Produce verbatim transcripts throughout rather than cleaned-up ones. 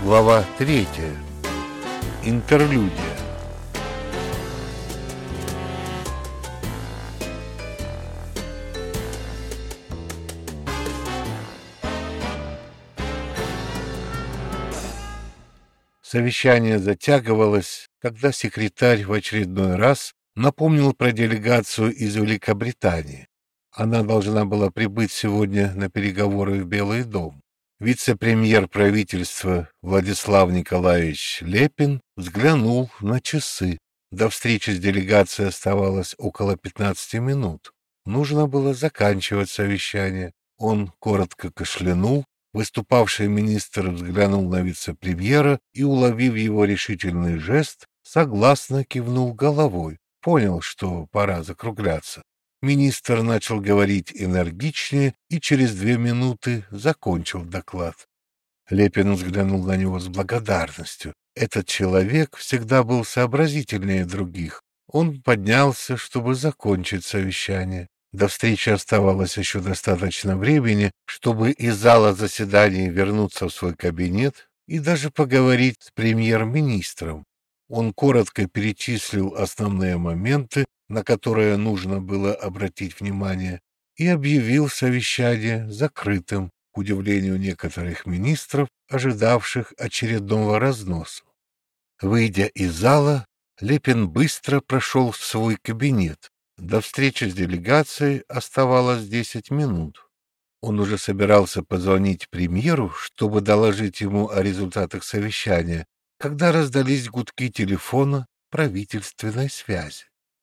Глава третья. Интерлюдия. Совещание затягивалось, когда секретарь в очередной раз напомнил про делегацию из Великобритании. Она должна была прибыть сегодня на переговоры в Белый дом. Вице-премьер правительства Владислав Николаевич Лепин взглянул на часы. До встречи с делегацией оставалось около пятнадцати минут. Нужно было заканчивать совещание. Он коротко кашлянул. Выступавший министр взглянул на вице-премьера и, уловив его решительный жест, согласно кивнул головой. Понял, что пора закругляться. Министр начал говорить энергичнее и через две минуты закончил доклад. Лепин взглянул на него с благодарностью. Этот человек всегда был сообразительнее других. Он поднялся, чтобы закончить совещание. До встречи оставалось еще достаточно времени, чтобы из зала заседаний вернуться в свой кабинет и даже поговорить с премьер-министром. Он коротко перечислил основные моменты, на которые нужно было обратить внимание, и объявил совещание закрытым, к удивлению некоторых министров, ожидавших очередного разноса. Выйдя из зала, Лепин быстро прошел в свой кабинет. До встречи с делегацией оставалось десять минут. Он уже собирался позвонить премьеру, чтобы доложить ему о результатах совещания, когда раздались гудки телефона правительственной связи.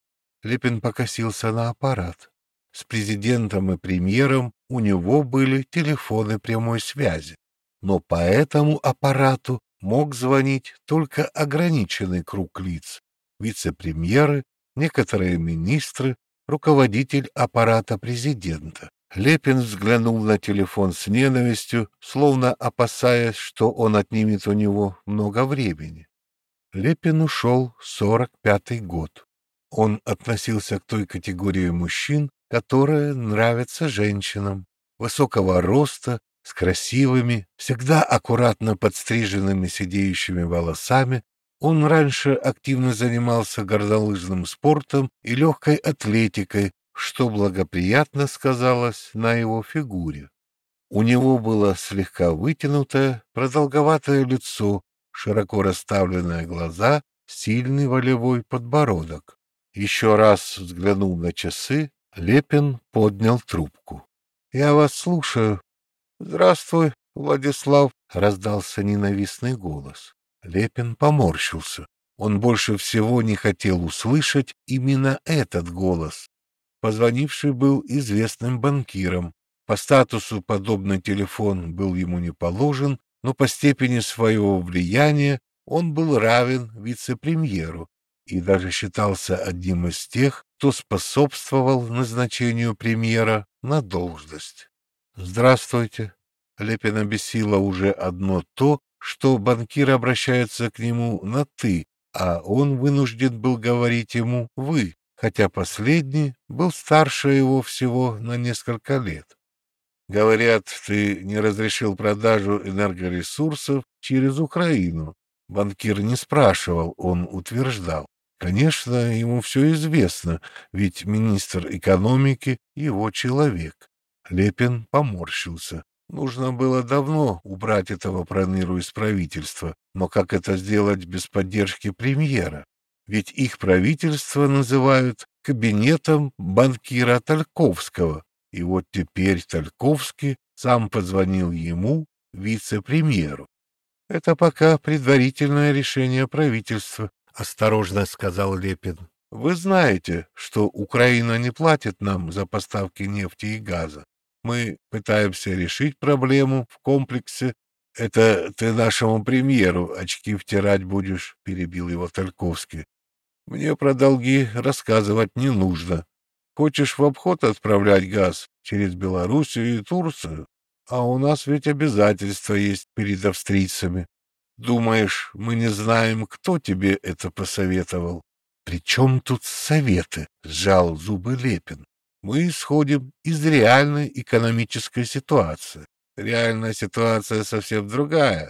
Лепин покосился на аппарат. С президентом и премьером у него были телефоны прямой связи, но по этому аппарату мог звонить только ограниченный круг лиц: вице-премьеры, некоторые министры, руководитель аппарата президента. Лепин взглянул на телефон с ненавистью, словно опасаясь, что он отнимет у него много времени. Лепину шел сорок пятый год. Он относился к той категории мужчин, которые нравятся женщинам. Высокого роста, с красивыми, всегда аккуратно подстриженными сидеющими волосами. Он раньше активно занимался горнолыжным спортом и легкой атлетикой, что благоприятно сказалось на его фигуре. У него было слегка вытянутое, продолговатое лицо, широко расставленные глаза, сильный волевой подбородок. Еще раз взглянув на часы, Лепин поднял трубку. — Я вас слушаю. — Здравствуй, Владислав, — раздался ненавистный голос. Лепин поморщился. Он больше всего не хотел услышать именно этот голос. Позвонивший был известным банкиром. По статусу подобный телефон был ему не положен, но по степени своего влияния он был равен вице-премьеру и даже считался одним из тех, кто способствовал назначению премьера на должность. «Здравствуйте». Лепина бесило уже одно то, что банкир обращается к нему на «ты», а он вынужден был говорить ему «вы», хотя последний был старше его всего на несколько лет. «Говорят, ты не разрешил продажу энергоресурсов через Украину». Банкир не спрашивал, он утверждал. Конечно, ему все известно, ведь министр экономики — его человек. Лепин поморщился. Нужно было давно убрать этого проныру из правительства, но как это сделать без поддержки премьера? Ведь их правительство называют кабинетом банкира Тальковского, и вот теперь Тальковский сам позвонил ему, вице-премьеру. — Это пока предварительное решение правительства, — осторожно сказал Лепин. — Вы знаете, что Украина не платит нам за поставки нефти и газа. Мы пытаемся решить проблему в комплексе. — Это ты нашему премьеру очки втирать будешь, — перебил его Тальковский. — Мне про долги рассказывать не нужно. Хочешь в обход отправлять газ через Белоруссию и Турцию? А у нас ведь обязательства есть перед австрийцами. Думаешь, мы не знаем, кто тебе это посоветовал? — При чем тут советы? — сжал зубы Лепин. — Мы исходим из реальной экономической ситуации. Реальная ситуация совсем другая.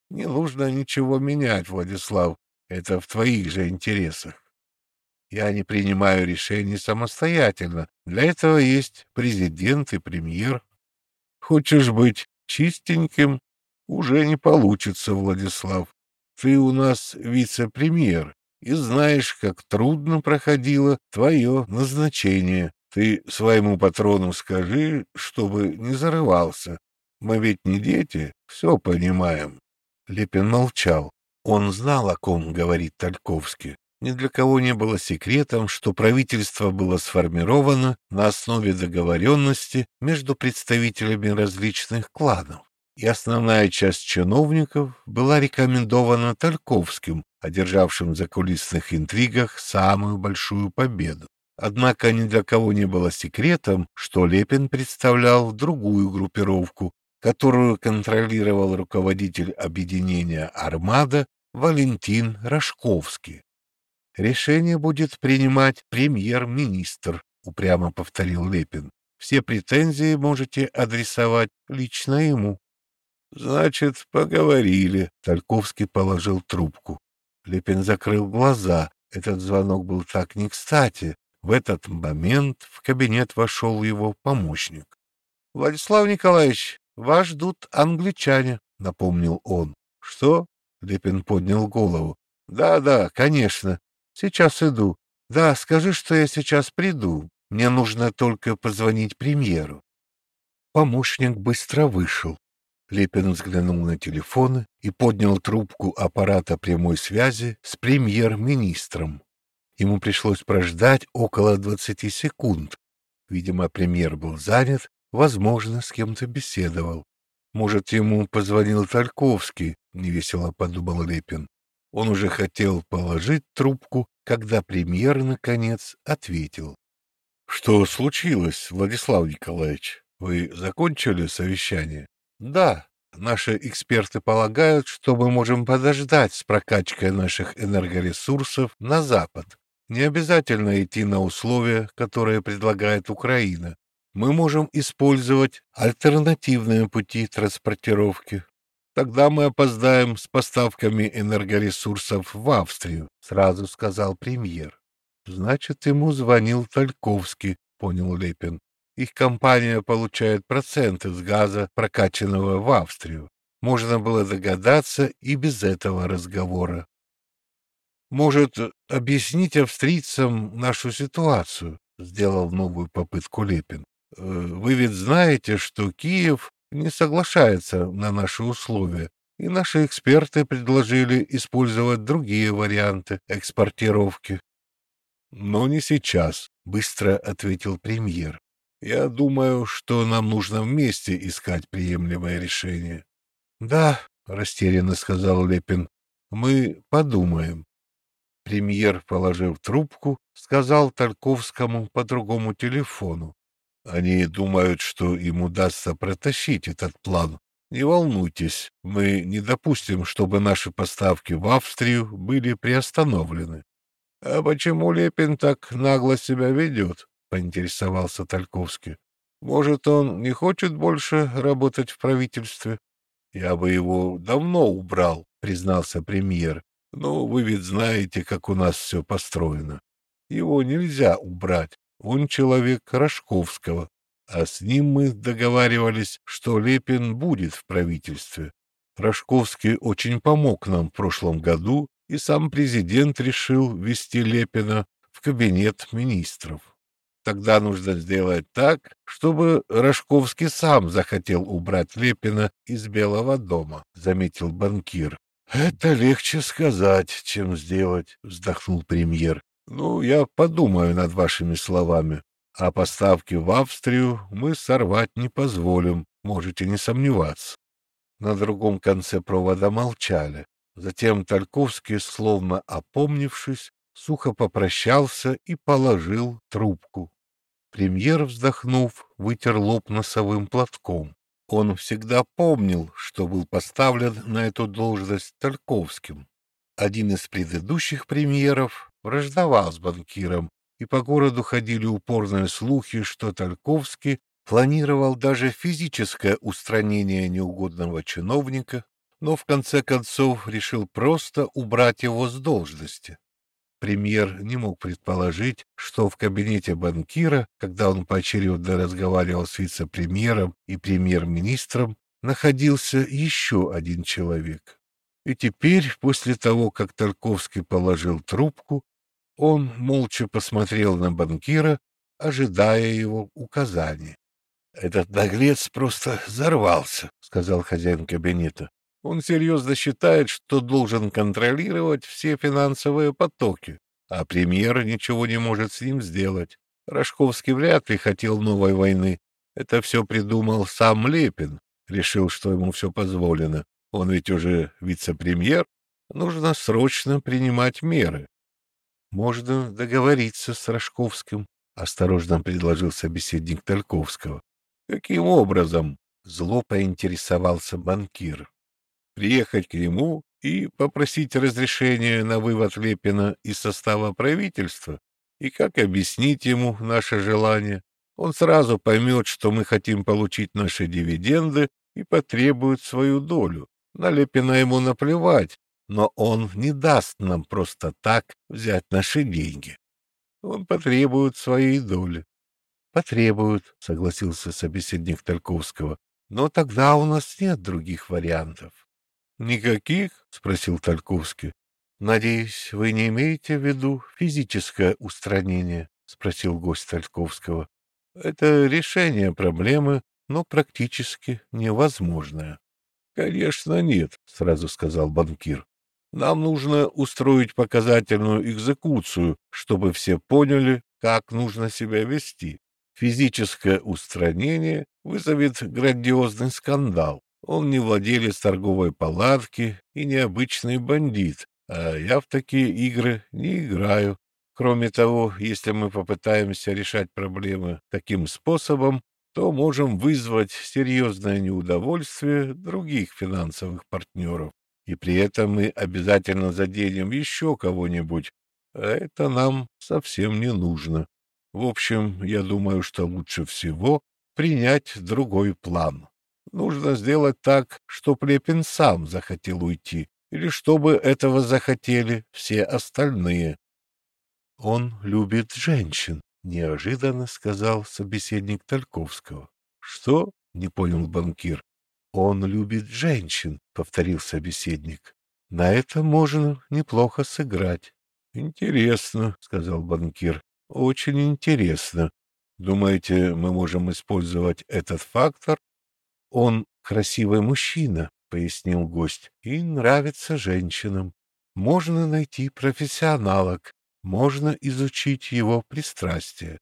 Не нужно ничего менять, Владислав. Это в твоих же интересах. Я не принимаю решений самостоятельно. Для этого есть президент и премьер. Хочешь быть чистеньким? Уже не получится, Владислав. Ты у нас вице-премьер и знаешь, как трудно проходило твое назначение. Ты своему патрону скажи, чтобы не зарывался. Мы ведь не дети, все понимаем. Лепин молчал. Он знал, о ком говорит Тальковский. Ни для кого не было секретом, что правительство было сформировано на основе договоренности между представителями различных кланов, и основная часть чиновников была рекомендована Тальковским, одержавшим в закулисных интригах самую большую победу. Однако ни для кого не было секретом, что Лепин представлял другую группировку, которую контролировал руководитель объединения «Армада» Валентин Рожковский. «Решение будет принимать премьер-министр», — упрямо повторил Лепин. «Все претензии можете адресовать лично ему». «Значит, поговорили», — Тальковский положил трубку. Лепин закрыл глаза. Этот звонок был так не кстати. В этот момент в кабинет вошел его помощник. «Владислав Николаевич, вас ждут англичане», — напомнил он. «Что?» — Лепин поднял голову. «Да, да, конечно. Сейчас иду. Да, скажи, что я сейчас приду. Мне нужно только позвонить премьеру». Помощник быстро вышел. Лепин взглянул на телефон и поднял трубку аппарата прямой связи с премьер-министром. Ему пришлось прождать около двадцати секунд. Видимо, премьер был занят, возможно, с кем-то беседовал. «Может, ему позвонил Тальковский?» — невесело подумал Лепин. Он уже хотел положить трубку, когда премьер, наконец, ответил. — Что случилось, Владислав Николаевич? Вы закончили совещание? — Да. Наши эксперты полагают, что мы можем подождать с прокачкой наших энергоресурсов на Запад. Не обязательно идти на условия, которые предлагает Украина. Мы можем использовать альтернативные пути транспортировки. Тогда мы опоздаем с поставками энергоресурсов в Австрию, — сразу сказал премьер. — Значит, ему звонил Тальковский, — понял Лепин. Их компания получает проценты с газа, прокачанного в Австрию. Можно было догадаться и без этого разговора. — Может, объяснить австрийцам нашу ситуацию? — сделал новую попытку Лепин. — Вы ведь знаете, что Киев не соглашается на наши условия, и наши эксперты предложили использовать другие варианты экспортировки. — Но не сейчас, — быстро ответил премьер. — Я думаю, что нам нужно вместе искать приемлемое решение. — Да, — растерянно сказал Лепин, — мы подумаем. Премьер, положив трубку, сказал Тальковскому по другому телефону. Они думают, что им удастся протащить этот план. Не волнуйтесь, мы не допустим, чтобы наши поставки в Австрию были приостановлены. — А почему Лепин так нагло себя ведет? — поинтересовался Тальковский. — Может, он не хочет больше работать в правительстве? — Я бы его давно убрал, — признался премьер. — Но вы ведь знаете, как у нас все построено. Его нельзя убрать. Он человек Рожковского, а с ним мы договаривались, что Лепин будет в правительстве. Рожковский очень помог нам в прошлом году, и сам президент решил ввести Лепина в кабинет министров. Тогда нужно сделать так, чтобы Рожковский сам захотел убрать Лепина из Белого дома, — заметил банкир. — Это легче сказать, чем сделать, — вздохнул премьер. Ну, я подумаю над вашими словами. А поставки в Австрию мы сорвать не позволим, можете не сомневаться. На другом конце провода молчали. Затем Тальковский, словно опомнившись, сухо попрощался и положил трубку. Премьер, вздохнув, вытер лоб носовым платком. Он всегда помнил, что был поставлен на эту должность Тальковским. Один из предыдущих премьеров враждовал с банкиром, и по городу ходили упорные слухи, что Тальковский планировал даже физическое устранение неугодного чиновника, но в конце концов решил просто убрать его с должности. Премьер не мог предположить, что в кабинете банкира, когда он поочередно разговаривал с вице-премьером и премьер-министром, находился еще один человек. И теперь, после того, как Тарковский положил трубку, он молча посмотрел на банкира, ожидая его указаний. «Этот наглец просто взорвался», — сказал хозяин кабинета. «Он серьезно считает, что должен контролировать все финансовые потоки, а премьер ничего не может с ним сделать. Рожковский вряд ли хотел новой войны. Это все придумал сам Лепин, решил, что ему все позволено. Он ведь уже вице-премьер. Нужно срочно принимать меры». «Можно договориться с Рожковским», — осторожно предложил собеседник Тарковского. «Каким образом?» — зло поинтересовался банкир. «Приехать к нему и попросить разрешения на вывод Лепина из состава правительства? И как объяснить ему наше желание? Он сразу поймет, что мы хотим получить наши дивиденды и потребует свою долю. На Лепина ему наплевать, но он не даст нам просто так взять наши деньги. Он потребует своей доли». «Потребуют», — согласился собеседник Тарковского. «Но тогда у нас нет других вариантов». «Никаких?» — спросил Тарковский. «Надеюсь, вы не имеете в виду физическое устранение?» — спросил гость Тарковского. «Это решение проблемы, но практически невозможное». «Конечно, нет», — сразу сказал банкир. «Нам нужно устроить показательную экзекуцию, чтобы все поняли, как нужно себя вести. Физическое устранение вызовет грандиозный скандал. Он не владелец торговой палатки и не обычный бандит, а я в такие игры не играю. Кроме того, если мы попытаемся решать проблемы таким способом, то можем вызвать серьезное неудовольствие других финансовых партнеров. И при этом мы обязательно заденем еще кого-нибудь. А это нам совсем не нужно. В общем, я думаю, что лучше всего принять другой план. Нужно сделать так, чтобы Лепин сам захотел уйти, или чтобы этого захотели все остальные. «Он любит женщин», — неожиданно сказал собеседник Тарковского. «Что?» — не понял банкир. «Он любит женщин», — повторил собеседник. «На это можно неплохо сыграть». «Интересно», — сказал банкир. «Очень интересно. Думаете, мы можем использовать этот фактор?» «Он красивый мужчина», — пояснил гость, — «и нравится женщинам. Можно найти профессионалок, можно изучить его пристрастие».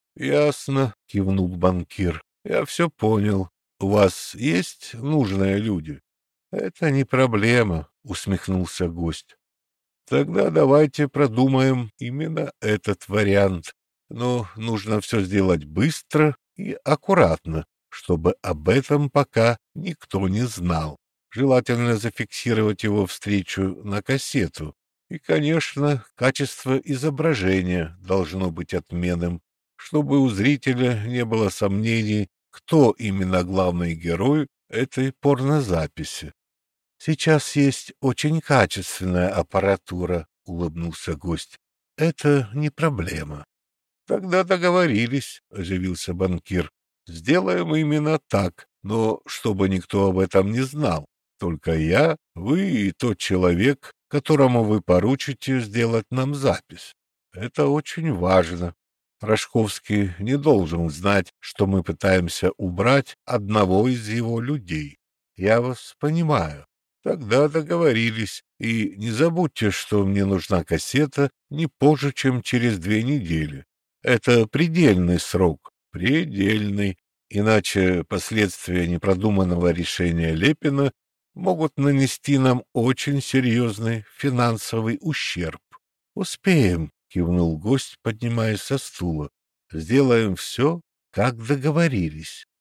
«Ясно», — кивнул банкир. «Я все понял. У вас есть нужные люди?» «Это не проблема», — усмехнулся гость. «Тогда давайте продумаем именно этот вариант. Но нужно все сделать быстро и аккуратно, чтобы об этом пока никто не знал. Желательно зафиксировать его встречу на кассету. И, конечно, качество изображения должно быть отменным, чтобы у зрителя не было сомнений, кто именно главный герой этой порнозаписи. «Сейчас есть очень качественная аппаратура», — улыбнулся гость. «Это не проблема». «Тогда договорились», — оживился банкир. «Сделаем именно так, но чтобы никто об этом не знал. Только я, вы и тот человек, которому вы поручите сделать нам запись. Это очень важно. Рожковский не должен знать, что мы пытаемся убрать одного из его людей. Я вас понимаю. Тогда договорились. И не забудьте, что мне нужна кассета не позже, чем через две недели. Это предельный срок, предельный. Иначе последствия непродуманного решения Лепина могут нанести нам очень серьезный финансовый ущерб. «Успеем», — кивнул гость, поднимаясь со стула. «Сделаем все, как договорились».